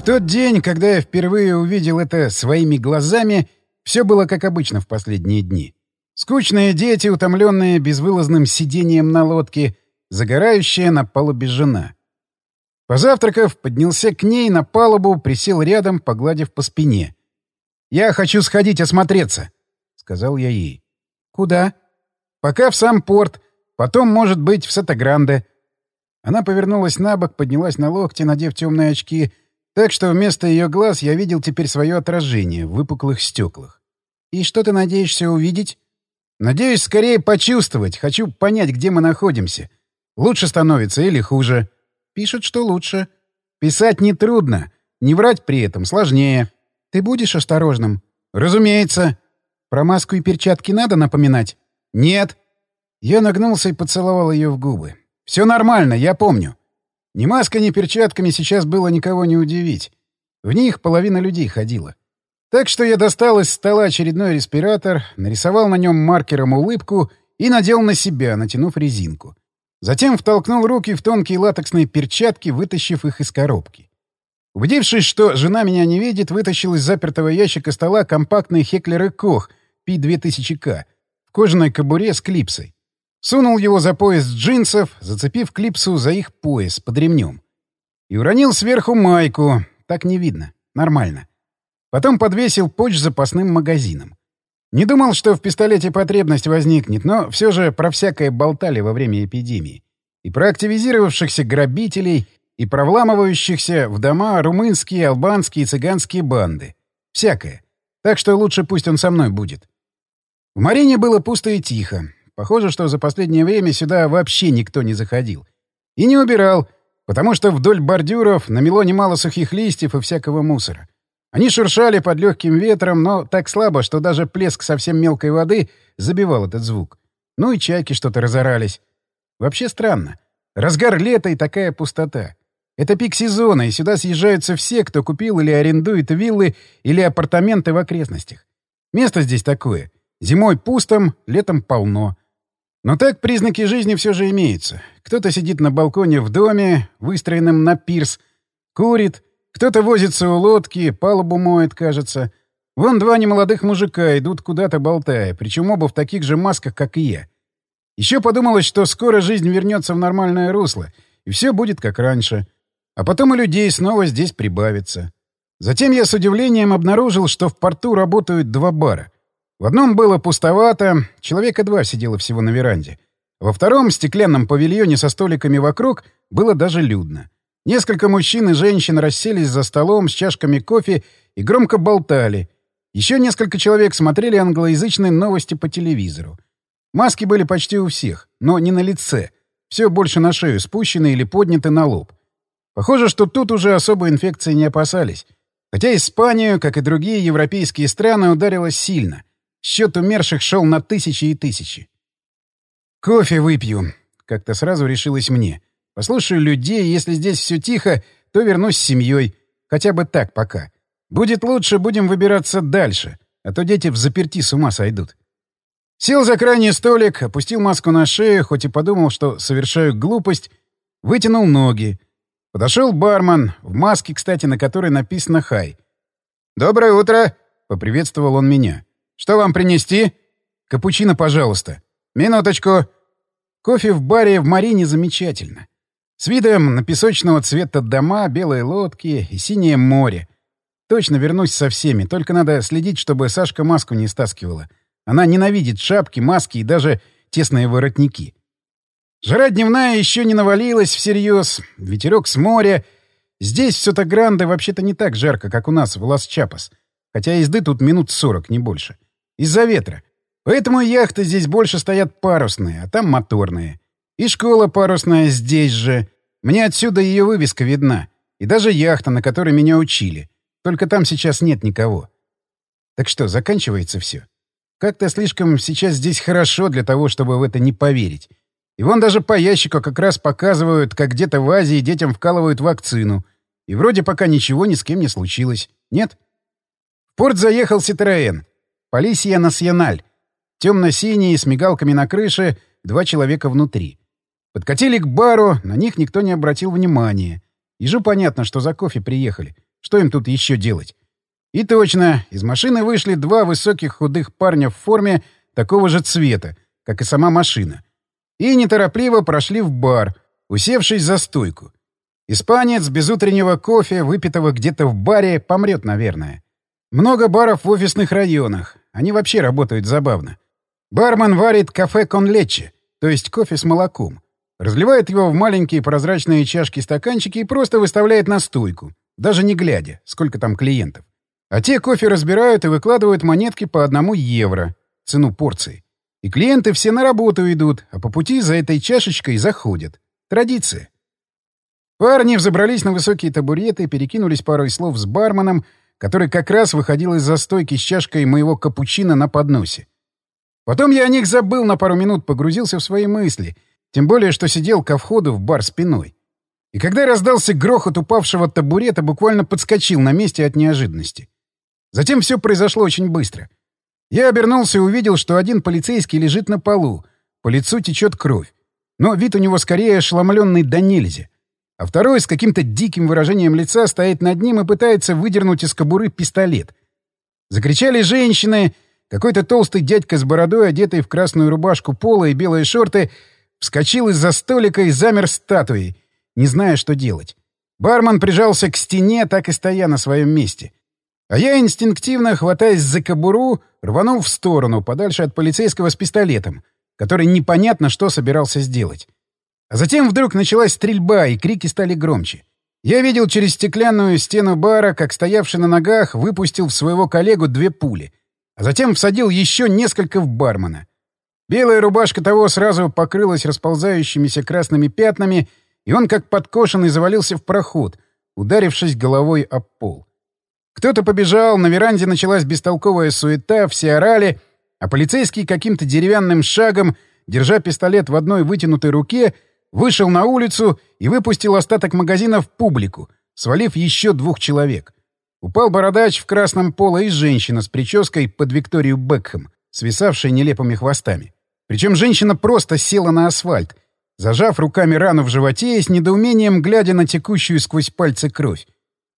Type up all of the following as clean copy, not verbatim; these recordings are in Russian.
тот день, когда я впервые увидел это своими глазами, все было как обычно в последние дни. Скучные дети, утомленные безвылазным сидением на лодке, загорающая на палубе жена. Позавтракав, поднялся к ней на палубу, присел рядом, погладив по спине. «Я хочу сходить осмотреться», — сказал я ей. «Куда?» «Пока в сам порт, потом, может быть, в Сото-Гранде». Она повернулась на бок, поднялась на локти, надев темные очки, так что вместо ее глаз я видел теперь свое отражение в выпуклых стеклах. «И что ты надеешься увидеть?» «Надеюсь, скорее почувствовать. Хочу понять, где мы находимся. Лучше становится или хуже?» «Пишут, что лучше». «Писать нетрудно. Не врать при этом сложнее». «Ты будешь осторожным?» «Разумеется». «Про маску и перчатки надо напоминать?» «Нет». Я нагнулся и поцеловал ее в губы. «Все нормально, я помню». Ни маской, ни перчатками сейчас было никого не удивить. В них половина людей ходила. Так что я достал из стола очередной респиратор, нарисовал на нем маркером улыбку и надел на себя, натянув резинку. Затем втолкнул руки в тонкие латексные перчатки, вытащив их из коробки. Убедившись, что жена меня не видит, вытащил из запертого ящика стола компактный Heckler & Koch P2000K в кожаной кобуре с клипсой. Сунул его за пояс джинсов, зацепив клипсу за их пояс под ремнем. И уронил сверху майку. Так не видно. Нормально. Потом подвесил поч с запасным магазином. Не думал, что в пистолете потребность возникнет, но все же про всякое болтали во время эпидемии. И про активизировавшихся грабителей, и про вламывающихся в дома румынские, албанские и цыганские банды. Всякое. Так что лучше пусть он со мной будет. В Марине было пусто и тихо. Похоже, что за последнее время сюда вообще никто не заходил. И не убирал, потому что вдоль бордюров намело немало сухих листьев и всякого мусора. Они шуршали под легким ветром, но так слабо, что даже плеск совсем мелкой воды забивал этот звук. Ну и чайки что-то разорались. Вообще странно. Разгар лета и такая пустота. Это пик сезона, и сюда съезжаются все, кто купил или арендует виллы или апартаменты в окрестностях. Место здесь такое. Зимой пустом, летом полно. Но так признаки жизни все же имеются. Кто-то сидит на балконе в доме, выстроенном на пирс, курит, кто-то возится у лодки, палубу моет, кажется. Вон два немолодых мужика идут куда-то болтая, причем оба в таких же масках, как и я. Еще подумалось, что скоро жизнь вернется в нормальное русло, и все будет как раньше. А потом и людей снова здесь прибавится. Затем я с удивлением обнаружил, что в порту работают два бара. В одном было пустовато, человека два сидело всего на веранде. Во втором, стеклянном павильоне со столиками вокруг, было даже людно. Несколько мужчин и женщин расселись за столом с чашками кофе и громко болтали. Еще несколько человек смотрели англоязычные новости по телевизору. Маски были почти у всех, но не на лице. Все больше на шею спущены или подняты на лоб. Похоже, что тут уже особой инфекции не опасались. Хотя Испанию, как и другие европейские страны, ударило сильно. Счет умерших шел на тысячи и тысячи. «Кофе выпью», — как-то сразу решилось мне. «Послушаю людей, если здесь все тихо, то вернусь с семьей. Хотя бы так пока. Будет лучше, будем выбираться дальше, а то дети взаперти с ума сойдут». Сел за крайний столик, опустил маску на шею, хоть и подумал, что совершаю глупость, вытянул ноги. Подошел бармен, в маске, кстати, на которой написано «Хай». «Доброе утро!» — поприветствовал он меня. «Что вам принести?» «Капучино, пожалуйста». «Минуточку». Кофе в баре в Марине замечательно. С видом на песочного цвета дома, белые лодки и синее море. Точно вернусь со всеми, только надо следить, чтобы Сашка маску не стаскивала. Она ненавидит шапки, маски и даже тесные воротники. Жара дневная еще не навалилась всерьез. Ветерок с моря. Здесь в Сото-Гранде вообще-то не так жарко, как у нас в Лас-Чапас. Хотя езды тут минут 40, не больше. Из-за ветра. Поэтому яхты здесь больше стоят парусные, а там моторные. И школа парусная здесь же. Мне отсюда ее вывеска видна. И даже яхта, на которой меня учили. Только там сейчас нет никого. Так что, заканчивается все? Как-то слишком сейчас здесь хорошо для того, чтобы в это не поверить. И вон даже по ящику как раз показывают, как где-то в Азии детям вкалывают вакцину. И вроде пока ничего ни с кем не случилось. Нет? В порт заехал Citroën. Полисия Националь. Темно-синий, с мигалками на крыше, 2 человека внутри. Подкатили к бару, на них никто не обратил внимания. Ежу понятно, что за кофе приехали. Что им тут еще делать? И точно, из машины вышли два высоких худых парня в форме такого же цвета, как и сама машина. И неторопливо прошли в бар, усевшись за стойку. Испанец без утреннего кофе, выпитого где-то в баре, помрет, наверное. Много баров в офисных районах. Они вообще работают забавно. Бармен варит кафе кон лече, то есть кофе с молоком. Разливает его в маленькие прозрачные чашки-стаканчики и просто выставляет на стойку, даже не глядя, сколько там клиентов. А те кофе разбирают и выкладывают монетки по 1 евро, цену порции. И клиенты все на работу идут, а по пути за этой чашечкой заходят. Традиция. Парни взобрались на высокие табуреты, перекинулись парой слов с барменом, который как раз выходил из-за стойки с чашкой моего капучино на подносе. Потом я о них забыл на пару минут, погрузился в свои мысли, тем более, что сидел ко входу в бар спиной. И когда раздался грохот упавшего табурета, буквально подскочил на месте от неожиданности. Затем все произошло очень быстро. Я обернулся и увидел, что один полицейский лежит на полу, по лицу течет кровь. Но вид у него скорее ошеломленный до нельзя. А второй с каким-то диким выражением лица стоит над ним и пытается выдернуть из кобуры пистолет. Закричали женщины. Какой-то толстый дядька с бородой, одетый в красную рубашку пола и белые шорты, вскочил из-за столика и замер статуей, не зная, что делать. Бармен прижался к стене, так и стоя на своем месте. А я инстинктивно, хватаясь за кобуру, рванул в сторону, подальше от полицейского с пистолетом, который непонятно что собирался сделать. А затем вдруг началась стрельба, и крики стали громче. Я видел через стеклянную стену бара, как стоявший на ногах выпустил в своего коллегу 2 пули, а затем всадил еще несколько в бармена. Белая рубашка того сразу покрылась расползающимися красными пятнами, и он, как подкошенный, завалился в проход, ударившись головой об пол. Кто-то побежал, на веранде началась бестолковая суета, все орали, а полицейский каким-то деревянным шагом, держа пистолет в одной вытянутой руке, вышел на улицу и выпустил остаток магазина в публику, свалив еще 2 человек. Упал бородач в красном поло и женщина с прической под Викторию Бекхэм, свисавшей нелепыми хвостами. Причем женщина просто села на асфальт, зажав руками рану в животе и с недоумением глядя на текущую сквозь пальцы кровь.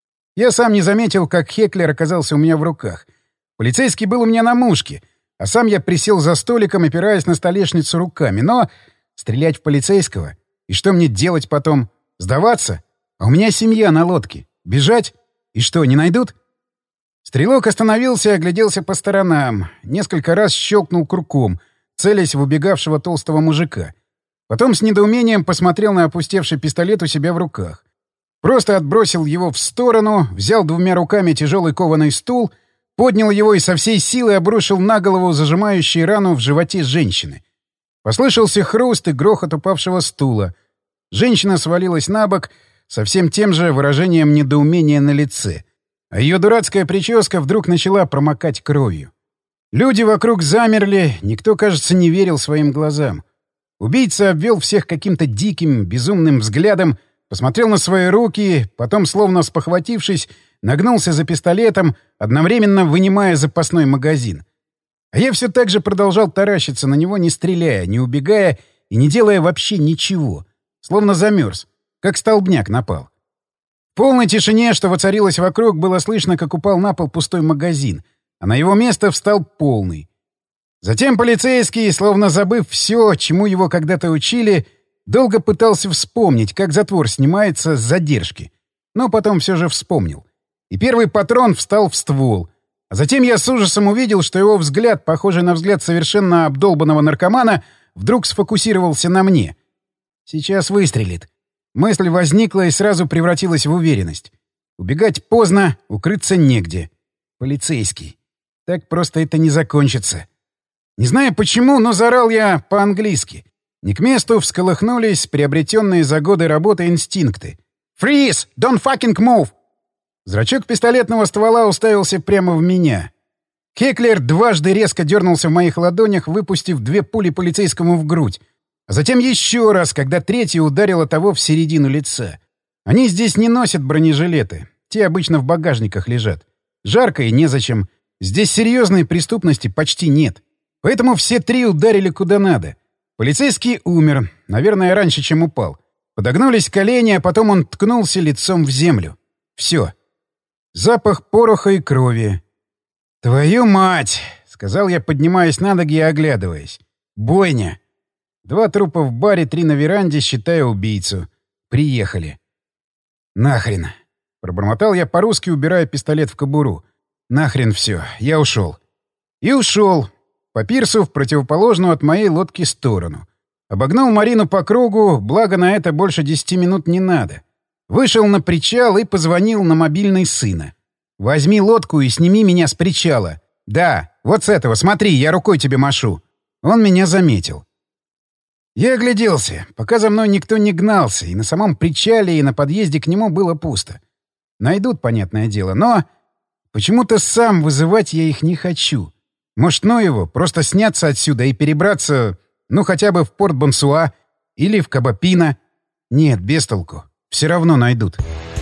Я сам не заметил, как Хеклер оказался у меня в руках. Полицейский был у меня на мушке, а сам я присел за столиком, опираясь на столешницу руками. Но стрелять в полицейского? И что мне делать потом? Сдаваться? А у меня семья на лодке. Бежать? И что, не найдут? Стрелок остановился и огляделся по сторонам. Несколько раз щелкнул курком, целясь в убегавшего толстого мужика. Потом с недоумением посмотрел на опустевший пистолет у себя в руках. Просто отбросил его в сторону, взял 2 руками тяжелый кованый стул, поднял его и со всей силы обрушил на голову зажимающий рану в животе женщины. Послышался хруст и грохот упавшего стула. Женщина свалилась на бок со всем тем же выражением недоумения на лице, а ее дурацкая прическа вдруг начала промокать кровью. Люди вокруг замерли, никто, кажется, не верил своим глазам. Убийца обвел всех каким-то диким, безумным взглядом, посмотрел на свои руки, потом, словно спохватившись, нагнулся за пистолетом, одновременно вынимая запасной магазин. А я все так же продолжал таращиться на него, не стреляя, не убегая и не делая вообще ничего. Словно замерз, как столбняк напал. В полной тишине, что воцарилось вокруг, было слышно, как упал на пол пустой магазин, а на его место встал полный. Затем полицейский, словно забыв все, чему его когда-то учили, долго пытался вспомнить, как затвор снимается с задержки. Но потом все же вспомнил. И первый патрон встал в ствол. А затем я с ужасом увидел, что его взгляд, похожий на взгляд совершенно обдолбанного наркомана, вдруг сфокусировался на мне. Сейчас выстрелит. Мысль возникла и сразу превратилась в уверенность. Убегать поздно, укрыться негде. Полицейский. Так просто это не закончится. Не знаю почему, но заорал я по-английски. Не к месту всколыхнулись приобретенные за годы работы инстинкты. «Freeze! Don't fucking move!» Зрачок пистолетного ствола уставился прямо в меня. Хеклер дважды резко дернулся в моих ладонях, выпустив 2 пули полицейскому в грудь. А затем еще раз, когда третья ударила того в середину лица. Они здесь не носят бронежилеты. Те обычно в багажниках лежат. Жарко и незачем. Здесь серьезной преступности почти нет. Поэтому все 3 ударили куда надо. Полицейский умер, наверное, раньше, чем упал. Подогнулись колени, а потом он ткнулся лицом в землю. Все. Запах пороха и крови. «Твою мать!» — сказал я, поднимаясь на ноги и оглядываясь. «Бойня!» 2 трупа в баре, 3 на веранде, считая убийцу. Приехали. «Нахрен!» — пробормотал я по-русски, убирая пистолет в кобуру. «Нахрен все, я ушел». И ушел. По пирсу в противоположную от моей лодки сторону. Обогнал Марину по кругу, благо на это больше 10 минут не надо. Вышел на причал и позвонил на мобильный сына. «Возьми лодку и сними меня с причала. Да, вот с этого, смотри, я рукой тебе машу». Он меня заметил. Я огляделся, пока за мной никто не гнался, и на самом причале, и на подъезде к нему было пусто. Найдут, понятное дело, но почему-то сам вызывать я их не хочу. Может, ну его, просто сняться отсюда и перебраться, ну, хотя бы в порт Бонсуа или в Кабапино. Нет, без толку. Все равно найдут.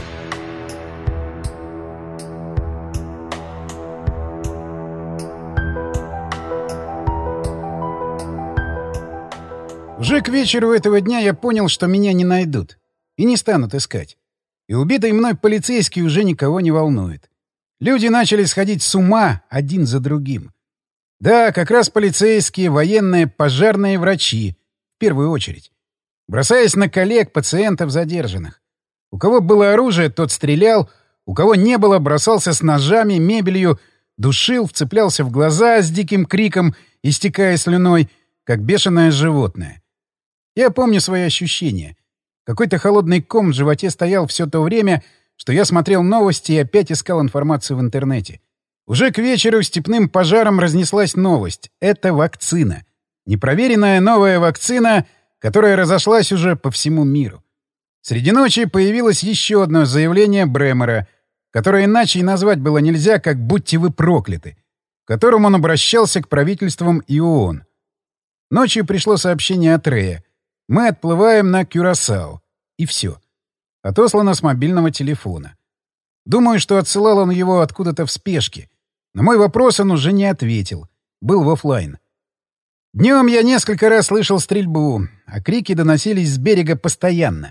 Уже к вечеру этого дня я понял, что меня не найдут. И не станут искать. И убитый мной полицейский уже никого не волнует. Люди начали сходить с ума один за другим. Да, как раз полицейские, военные, пожарные, врачи. В первую очередь. Бросаясь на коллег, пациентов, задержанных. У кого было оружие, тот стрелял. У кого не было, бросался с ножами, мебелью, душил, вцеплялся в глаза с диким криком, истекая слюной, как бешеное животное. Я помню свои ощущения. Какой-то холодный ком в животе стоял все то время, что я смотрел новости и опять искал информацию в интернете. Уже к вечеру степным пожаром разнеслась новость. Это вакцина. Непроверенная новая вакцина, которая разошлась уже по всему миру. Среди ночи появилось еще одно заявление Бремера, которое иначе и назвать было нельзя, как «будьте вы прокляты», в котором он обращался к правительствам и ООН. Ночью пришло сообщение от Рея. Мы отплываем на Кюрасао. И все. Отослано с мобильного телефона. Думаю, что отсылал он его откуда-то в спешке. На мой вопрос он уже не ответил. Был в оффлайн. Днем я несколько раз слышал стрельбу, а крики доносились с берега постоянно.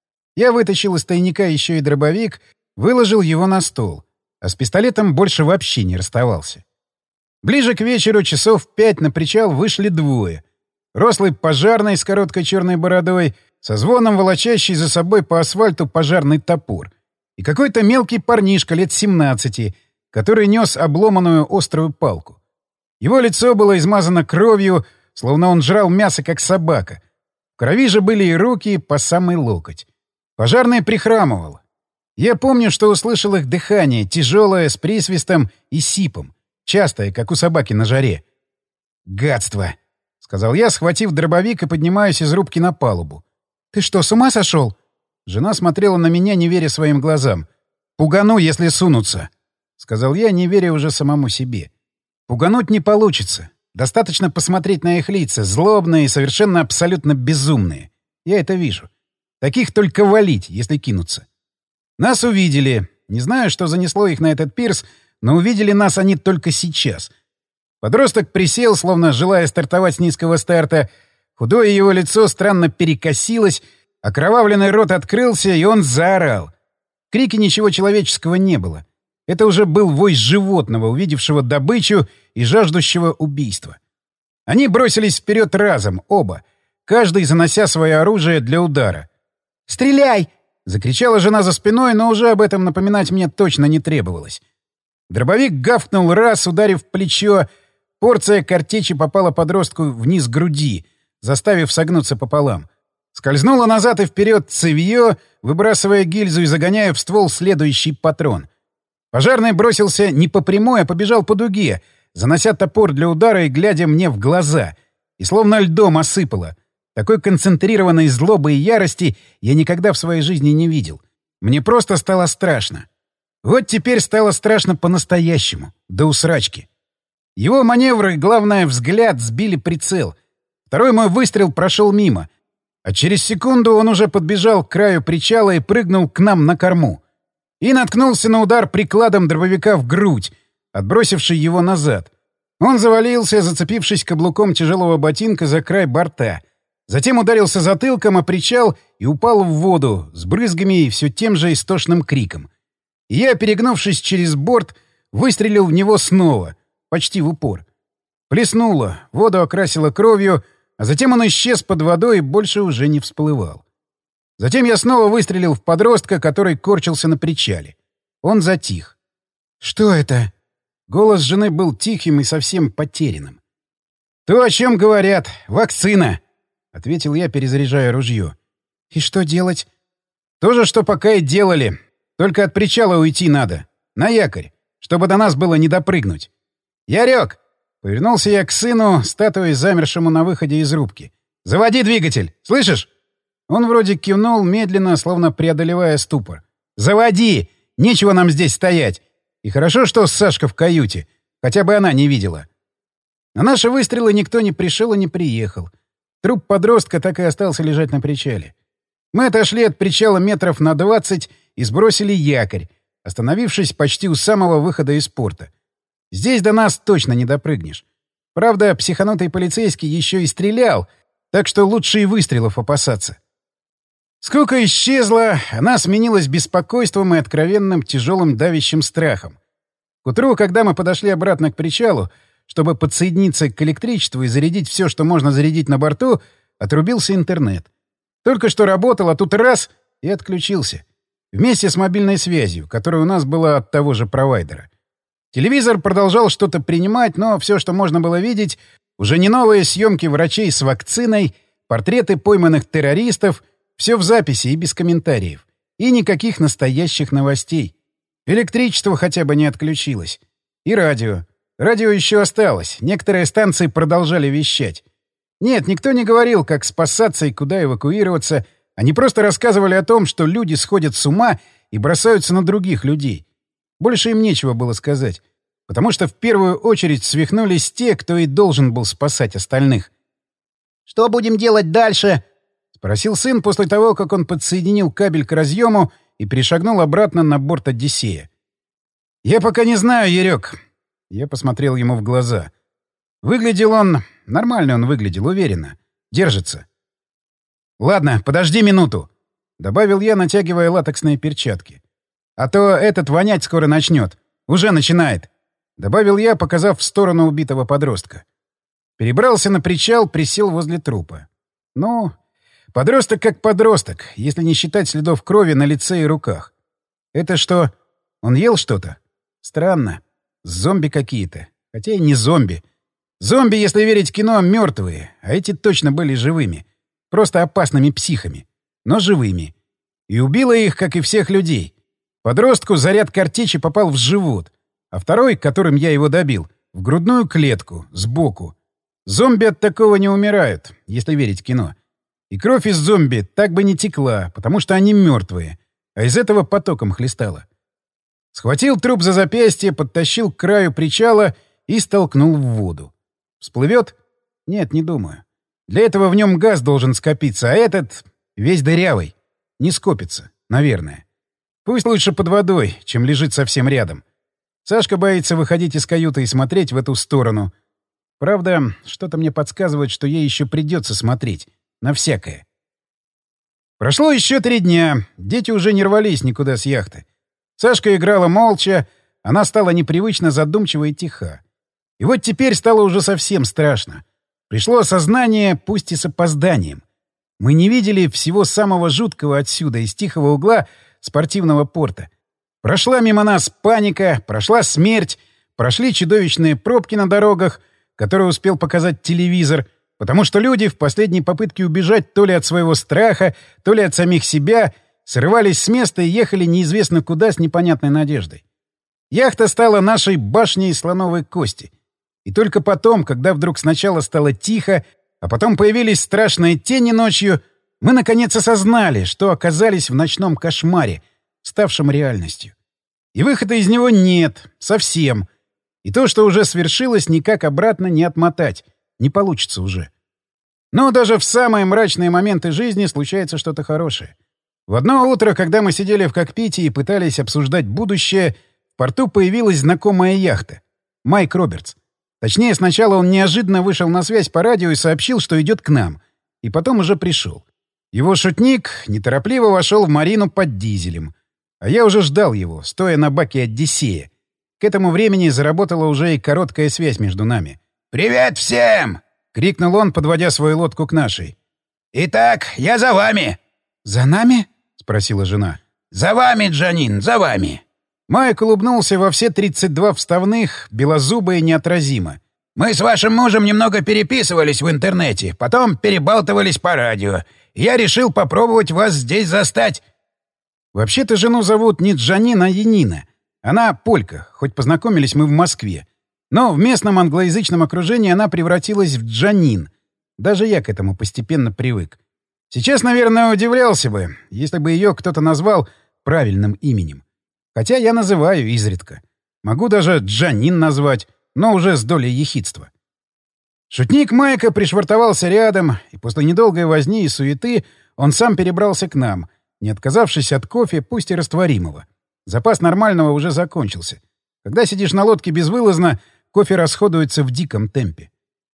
Я вытащил из тайника еще и дробовик, выложил его на стол, а с пистолетом больше вообще не расставался. Ближе к вечеру, часов 5, на причал вышли 2. Рослый пожарный с короткой черной бородой, со звоном волочащий за собой по асфальту пожарный топор. И какой-то мелкий парнишка лет 17, который нес обломанную острую палку. Его лицо было измазано кровью, словно он жрал мясо, как собака. В крови же были и руки по самый локоть. Пожарный прихрамывал. Я помню, что услышал их дыхание, тяжелое, с присвистом и сипом, частое, как у собаки на жаре. «Гадство!» — сказал я, схватив дробовик и поднимаясь из рубки на палубу. «Ты что, с ума сошел?» Жена смотрела на меня, не веря своим глазам. «Пугану, если сунутся», — сказал я, не веря уже самому себе. «Пугануть не получится. Достаточно посмотреть на их лица, злобные и совершенно абсолютно безумные. Я это вижу. Таких только валить, если кинутся. Нас увидели. Не знаю, что занесло их на этот пирс, но увидели нас они только сейчас». Подросток присел, словно желая стартовать с низкого старта. Худое его лицо странно перекосилось, окровавленный рот открылся, и он заорал. В крике ничего человеческого не было. Это уже был вой животного, увидевшего добычу и жаждущего убийства. Они бросились вперед разом, оба, каждый занося свое оружие для удара. «Стреляй!» — закричала жена за спиной, но уже об этом напоминать мне точно не требовалось. Дробовик гавкнул раз, ударив в плечо. Порция картечи попала подростку вниз груди, заставив согнуться пополам. Скользнула назад и вперед цевьё, выбрасывая гильзу и загоняя в ствол следующий патрон. Пожарный бросился не по прямой, а побежал по дуге, занося топор для удара и глядя мне в глаза. И словно льдом осыпало. Такой концентрированной злобы и ярости я никогда в своей жизни не видел. Мне просто стало страшно. Вот теперь стало страшно по-настоящему, до усрачки. Его маневры, главное, взгляд, сбили прицел. Второй мой выстрел прошел мимо. А через секунду он уже подбежал к краю причала и прыгнул к нам на корму. И наткнулся на удар прикладом дробовика в грудь, отбросивший его назад. Он завалился, зацепившись каблуком тяжелого ботинка за край борта. Затем ударился затылком о причал и упал в воду с брызгами и все тем же истошным криком. И я, перегнувшись через борт, выстрелил в него снова, почти в упор. Плеснуло, воду окрасило кровью, а затем он исчез под водой и больше уже не всплывал. Затем я снова выстрелил в подростка, который корчился на причале. Он затих. «Что это?» Голос жены был тихим и совсем потерянным. «То, о чем говорят. Вакцина!» — ответил я, перезаряжая ружье. «И что делать?» «То же, что пока и делали. Только от причала уйти надо. На якорь, чтобы до нас было не допрыгнуть. Ярек!» — повернулся я к сыну, статуей замершему на выходе из рубки. «Заводи двигатель! Слышишь?» Он вроде кивнул медленно, словно преодолевая ступор. «Заводи! Нечего нам здесь стоять! И хорошо, что Сашка в каюте. Хотя бы она не видела». На наши выстрелы никто не пришел и не приехал. Труп подростка так и остался лежать на причале. Мы отошли от причала метров на 20 и сбросили якорь, остановившись почти у самого выхода из порта. Здесь до нас точно не допрыгнешь. Правда, психанутый полицейский еще и стрелял, так что лучше и выстрелов опасаться. Скука исчезла, она сменилась беспокойством и откровенным тяжелым давящим страхом. К утру, когда мы подошли обратно к причалу, чтобы подсоединиться к электричеству и зарядить все, что можно зарядить на борту, отрубился интернет. Только что работал, а тут раз — и отключился. Вместе с мобильной связью, которая у нас была от того же провайдера. Телевизор продолжал что-то принимать, но все, что можно было видеть, уже не новые съемки врачей с вакциной, портреты пойманных террористов, все в записи и без комментариев. И никаких настоящих новостей. Электричество хотя бы не отключилось. И радио. Радио еще осталось. Некоторые станции продолжали вещать. Нет, никто не говорил, как спасаться и куда эвакуироваться. Они просто рассказывали о том, что люди сходят с ума и бросаются на других людей. Больше им нечего было сказать. Потому что в первую очередь свихнулись те, кто и должен был спасать остальных. «Что будем делать дальше?» — спросил сын после того, как он подсоединил кабель к разъему и перешагнул обратно на борт «Одиссея». «Я пока не знаю, Ярек». Я посмотрел ему в глаза. Выглядел он... Нормально он выглядел, уверенно. Держится. «Ладно, подожди минуту», — добавил я, натягивая латексные перчатки. «А то этот вонять скоро начнет. Уже начинает», — добавил я, показав в сторону убитого подростка. Перебрался на причал, присел возле трупа. Ну, подросток как подросток, если не считать следов крови на лице и руках. Это что, он ел что-то? Странно. Зомби какие-то. Хотя и не зомби. Зомби, если верить кино, мертвые, а эти точно были живыми. Просто опасными психами. Но живыми. И убило их, как и всех людей. Подростку заряд картечи попал в живот, а второй, которым я его добил, в грудную клетку, сбоку. Зомби от такого не умирают, если верить кино. И кровь из зомби так бы не текла, потому что они мертвые, а из этого потоком хлестала. Схватил труп за запястье, подтащил к краю причала и столкнул в воду. Всплывет? Нет, не думаю. Для этого в нем газ должен скопиться, а этот весь дырявый. Не скопится, наверное. Пусть лучше под водой, чем лежит совсем рядом. Сашка боится выходить из каюты и смотреть в эту сторону. Правда, что-то мне подсказывает, что ей еще придется смотреть. На всякое. Прошло еще 3 дня. Дети уже не рвались никуда с яхты. Сашка играла молча, она стала непривычно задумчива и тиха. И вот теперь стало уже совсем страшно. Пришло осознание, пусть и с опозданием. Мы не видели всего самого жуткого отсюда, из тихого угла спортивного порта. Прошла мимо нас паника, прошла смерть, прошли чудовищные пробки на дорогах, которые успел показать телевизор, потому что люди в последней попытке убежать то ли от своего страха, то ли от самих себя срывались с места и ехали неизвестно куда с непонятной надеждой. Яхта стала нашей башней из слоновой кости. И только потом, когда вдруг сначала стало тихо, а потом появились страшные тени ночью, мы наконец осознали, что оказались в ночном кошмаре, ставшем реальностью. И выхода из него нет, совсем. И то, что уже свершилось, никак обратно не отмотать. Не получится уже. Но даже в самые мрачные моменты жизни случается что-то хорошее. В одно утро, когда мы сидели в кокпите и пытались обсуждать будущее, в порту появилась знакомая яхта. Майк Робертс. Точнее, сначала он неожиданно вышел на связь по радио и сообщил, что идет к нам. И потом уже пришел. Его шутник неторопливо вошел в марину под дизелем. А я уже ждал его, стоя на баке Одиссея. К этому времени заработала уже и короткая связь между нами. «Привет всем!» — крикнул он, подводя свою лодку к нашей. «Итак, я за вами!» «За нами?» — спросила жена. «За вами, Джанин, за вами!» Майк улыбнулся во все 32 вставных, белозубо и неотразимо. «Мы с вашим мужем немного переписывались в интернете, потом перебалтывались по радио. Я решил попробовать вас здесь застать». Вообще-то жену зовут не Джанин, а Янина. Она полька, хоть познакомились мы в Москве. Но в местном англоязычном окружении она превратилась в Джанин. Даже я к этому постепенно привык. Сейчас, наверное, удивлялся бы, если бы ее кто-то назвал правильным именем. Хотя я называю изредка. Могу даже Джанин назвать, но уже с долей ехидства. Шутник Майка пришвартовался рядом, и после недолгой возни и суеты он сам перебрался к нам, не отказавшись от кофе, пусть и растворимого. Запас нормального уже закончился. Когда сидишь на лодке безвылазно, кофе расходуется в диком темпе.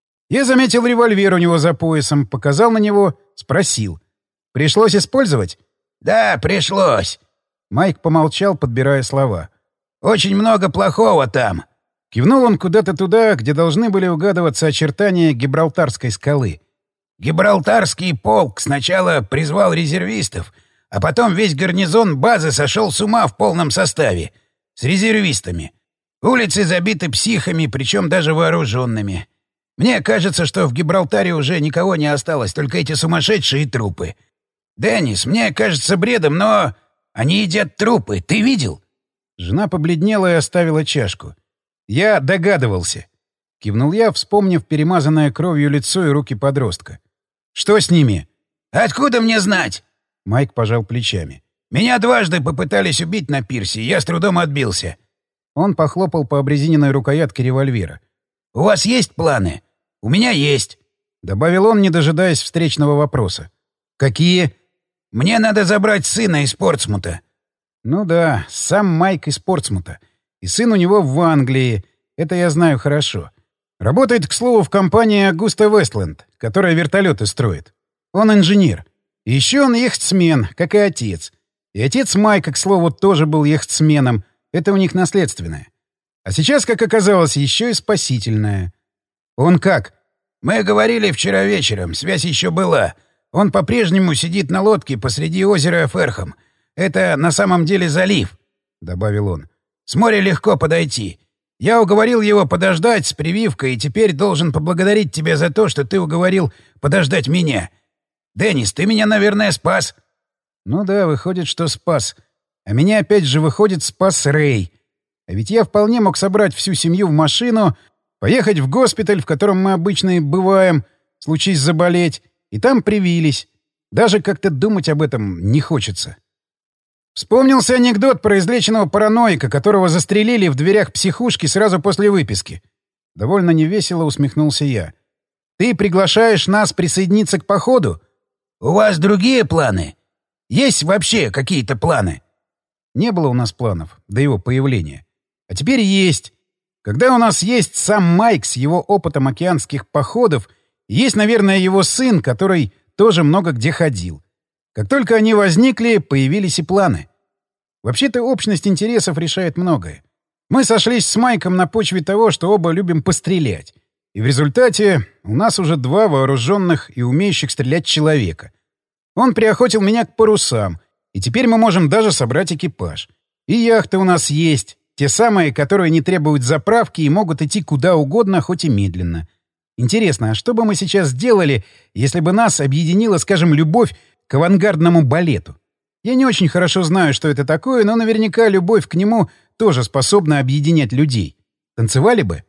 Я заметил револьвер у него за поясом, показал на него, спросил. «Пришлось использовать?» «Да, пришлось». Майк помолчал, подбирая слова. «Очень много плохого там». Кивнул он куда-то туда, где должны были угадываться очертания Гибралтарской скалы. «Гибралтарский полк сначала призвал резервистов, а потом весь гарнизон базы сошел с ума в полном составе. С резервистами. Улицы забиты психами, причем даже вооруженными. Мне кажется, что в Гибралтаре уже никого не осталось, только эти сумасшедшие трупы. Деннис, мне кажется бредом, но они едят трупы. Ты видел?» Жена побледнела и оставила чашку. «Я догадывался», — кивнул я, вспомнив перемазанное кровью лицо и руки подростка. «Что с ними?» «Откуда мне знать?» Майк пожал плечами. «Меня дважды попытались убить на пирсе, я с трудом отбился». Он похлопал по обрезиненной рукоятке револьвера. «У вас есть планы? У меня есть», — добавил он, не дожидаясь встречного вопроса. «Какие?» «Мне надо забрать сына из Портсмута». «Ну да, сам Майк из Портсмута. И сын у него в Англии. Это я знаю хорошо. Работает, к слову, в компании Augusta Westland, которая вертолеты строит. Он инженер. И еще он яхтсмен, как и отец. И отец Майка, к слову, тоже был яхтсменом. Это у них наследственное. А сейчас, как оказалось, еще и спасительное. Он как? Мы говорили вчера вечером, связь еще была. Он по-прежнему сидит на лодке посреди озера Ферхам. Это на самом деле залив, — добавил он. С моря легко подойти. Я уговорил его подождать с прививкой и теперь должен поблагодарить тебя за то, что ты уговорил подождать меня. Деннис, ты меня, наверное, спас. Ну да, выходит, что спас. А меня опять же, выходит, спас Рэй. А ведь я вполне мог собрать всю семью в машину, поехать в госпиталь, в котором мы обычно и бываем, случись заболеть, и там привились. Даже как-то думать об этом не хочется. Вспомнился анекдот про излеченного параноика, которого застрелили в дверях психушки сразу после выписки. Довольно невесело усмехнулся я. «Ты приглашаешь нас присоединиться к походу?» «У вас другие планы? Есть вообще какие-то планы?» Не было у нас планов до его появления. А теперь есть. Когда у нас есть сам Майк с его опытом океанских походов, есть, наверное, его сын, который тоже много где ходил. Как только они возникли, появились и планы. Вообще-то общность интересов решает многое. Мы сошлись с Майком на почве того, что оба любим пострелять. И в результате у нас уже 2 вооруженных и умеющих стрелять человека. Он приохотил меня к парусам, и теперь мы можем даже собрать экипаж. И яхты у нас есть, те самые, которые не требуют заправки и могут идти куда угодно, хоть и медленно. Интересно, а что бы мы сейчас сделали, если бы нас объединила, скажем, любовь к авангардному балету? Я не очень хорошо знаю, что это такое, но наверняка любовь к нему тоже способна объединять людей. Танцевали бы?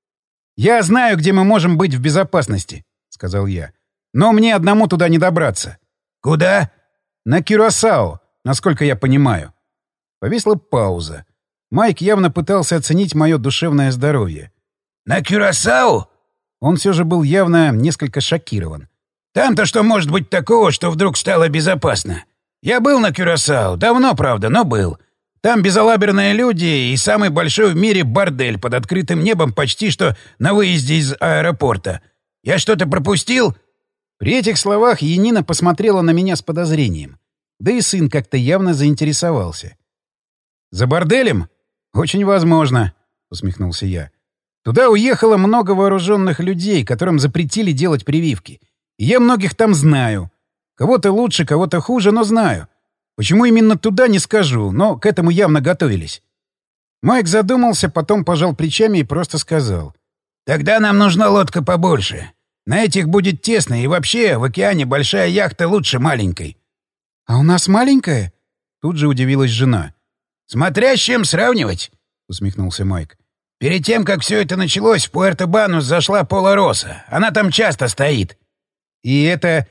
«Я знаю, где мы можем быть в безопасности», — сказал я. «Но мне одному туда не добраться». «Куда?» «На Кюрасао, насколько я понимаю». Повисла пауза. Майк явно пытался оценить мое душевное здоровье. «На Кюрасао?» Он все же был явно несколько шокирован. «Там-то что может быть такого, что вдруг стало безопасно? Я был на Кюрасао, давно, правда, но был. Там безалаберные люди и самый большой в мире бордель под открытым небом почти что на выезде из аэропорта. Я что-то пропустил?» При этих словах Янина посмотрела на меня с подозрением. Да и сын как-то явно заинтересовался. За борделем? Очень возможно, усмехнулся я. Туда уехало много вооруженных людей, которым запретили делать прививки. И я многих там знаю. Кого-то лучше, кого-то хуже, но знаю. Почему именно туда, не скажу, но к этому явно готовились. Майк задумался, потом пожал плечами и просто сказал. «Тогда нам нужна лодка побольше. На этих будет тесно, и вообще в океане большая яхта лучше маленькой». «А у нас маленькая?» Тут же удивилась жена. «Смотря с чем сравнивать», — усмехнулся Майк. «Перед тем, как все это началось, в Пуэрто-Банус зашла Пола Росса. Она там часто стоит. И это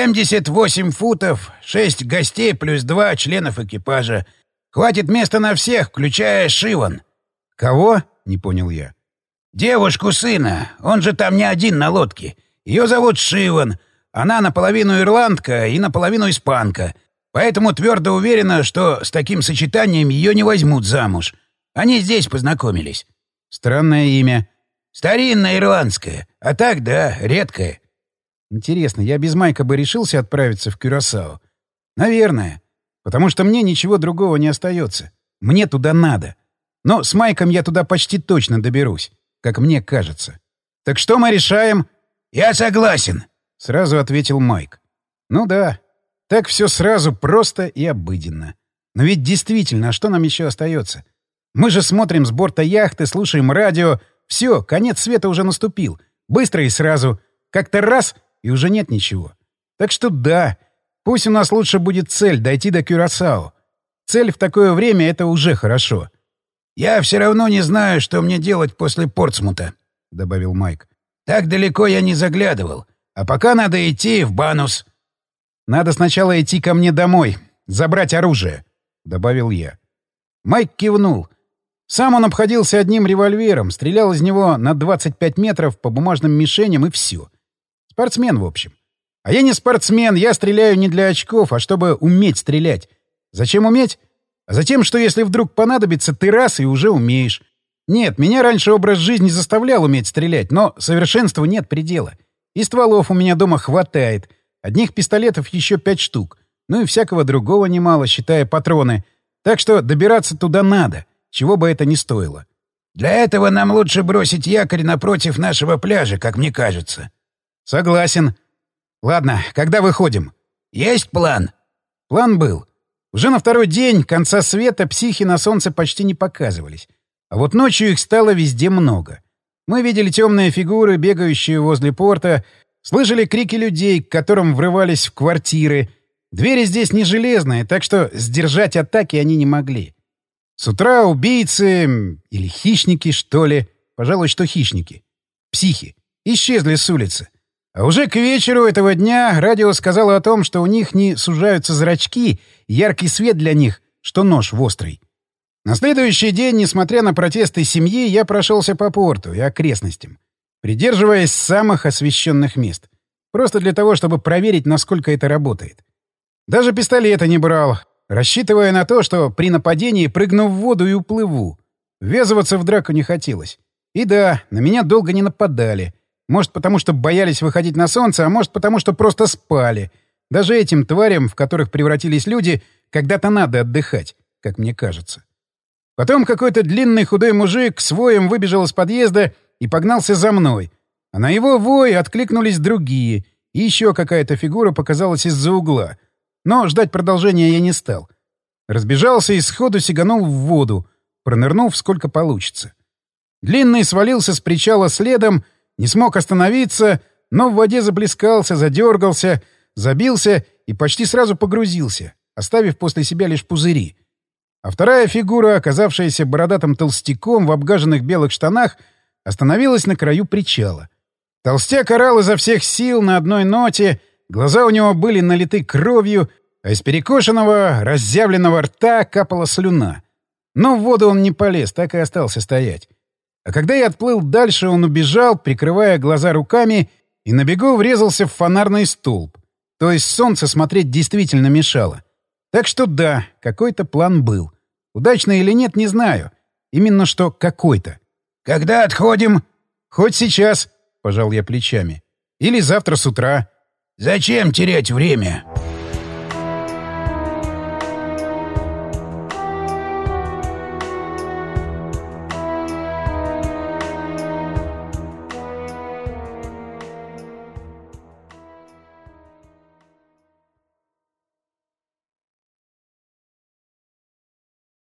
78 футов, 6 гостей плюс 2 членов экипажа. Хватит места на всех, включая Шиван». «Кого?» — не понял я. «Девушку сына. Он же там не один на лодке. Ее зовут Шиван. Она наполовину ирландка и наполовину испанка. Поэтому твердо уверена, что с таким сочетанием ее не возьмут замуж. Они здесь познакомились». «Странное имя». «Старинное ирландское. А так, да, редкое». «Интересно, я без Майка бы решился отправиться в Кюрасао?» «Наверное. Потому что мне ничего другого не остается. Мне туда надо. Но с Майком я туда почти точно доберусь, как мне кажется. Так что мы решаем?» «Я согласен», — сразу ответил Майк. «Ну да. Так все сразу просто и обыденно. Но ведь действительно, а что нам еще остается? Мы же смотрим с борта яхты, слушаем радио. Все, конец света уже наступил. Быстро и сразу. Как-то раз — и уже нет ничего. Так что да, пусть у нас лучше будет цель — дойти до Кюрасао. Цель в такое время — это уже хорошо». «Я все равно не знаю, что мне делать после Портсмута», — добавил Майк. «Так далеко я не заглядывал. А пока надо идти в Банус». «Надо сначала идти ко мне домой, забрать оружие», — добавил я. Майк кивнул. Сам он обходился одним револьвером, стрелял из него на 25 метров по бумажным мишеням и все. Спортсмен, в общем. А я не спортсмен, я стреляю не для очков, а чтобы уметь стрелять. Зачем уметь? А затем, что если вдруг понадобится, ты раз и уже умеешь. Нет, меня раньше образ жизни заставлял уметь стрелять, но совершенству нет предела. И стволов у меня дома хватает. Одних пистолетов еще 5 штук. Ну и всякого другого немало, считая патроны. Так что добираться туда надо, чего бы это ни стоило. «Для этого нам лучше бросить якорь напротив нашего пляжа, как мне кажется». «Согласен. Ладно, когда выходим?» «Есть план?» План был. Уже на второй день конца света психи на солнце почти не показывались. А вот ночью их стало везде много. Мы видели темные фигуры, бегающие возле порта, слышали крики людей, к которым врывались в квартиры. Двери здесь не железные, так что сдержать атаки они не могли. С утра убийцы... или хищники, что ли. Пожалуй, что хищники. Психи. Исчезли с улицы. А уже к вечеру этого дня радио сказало о том, что у них не сужаются зрачки, яркий свет для них, что нож острый. На следующий день, несмотря на протесты семьи, я прошелся по порту и окрестностям, придерживаясь самых освещенных мест. Просто для того, чтобы проверить, насколько это работает. Даже пистолета не брал, рассчитывая на то, что при нападении прыгну в воду и уплыву. Ввязываться в драку не хотелось. И да, на меня долго не нападали. Может, потому что боялись выходить на солнце, а может, потому что просто спали. Даже этим тварям, в которых превратились люди, когда-то надо отдыхать, как мне кажется. Потом какой-то длинный худой мужик с воем выбежал из подъезда и погнался за мной. А на его вой откликнулись другие, и еще какая-то фигура показалась из-за угла. Но ждать продолжения я не стал. Разбежался и сходу сиганул в воду, пронырнув сколько получится. Длинный свалился с причала следом, не смог остановиться, но в воде заплескался, задергался, забился и почти сразу погрузился, оставив после себя лишь пузыри. А вторая фигура, оказавшаяся бородатым толстяком в обгаженных белых штанах, остановилась на краю причала. Толстяк орал изо всех сил на одной ноте, глаза у него были налиты кровью, а из перекошенного, разъявленного рта капала слюна. Но в воду он не полез, так и остался стоять. А когда я отплыл дальше, он убежал, прикрывая глаза руками, и на бегу врезался в фонарный столб. То есть солнце смотреть действительно мешало. Так что да, какой-то план был. Удачно или нет, не знаю. Именно что какой-то. «Когда отходим?» «Хоть сейчас», — пожал я плечами. «Или завтра с утра». «Зачем терять время?»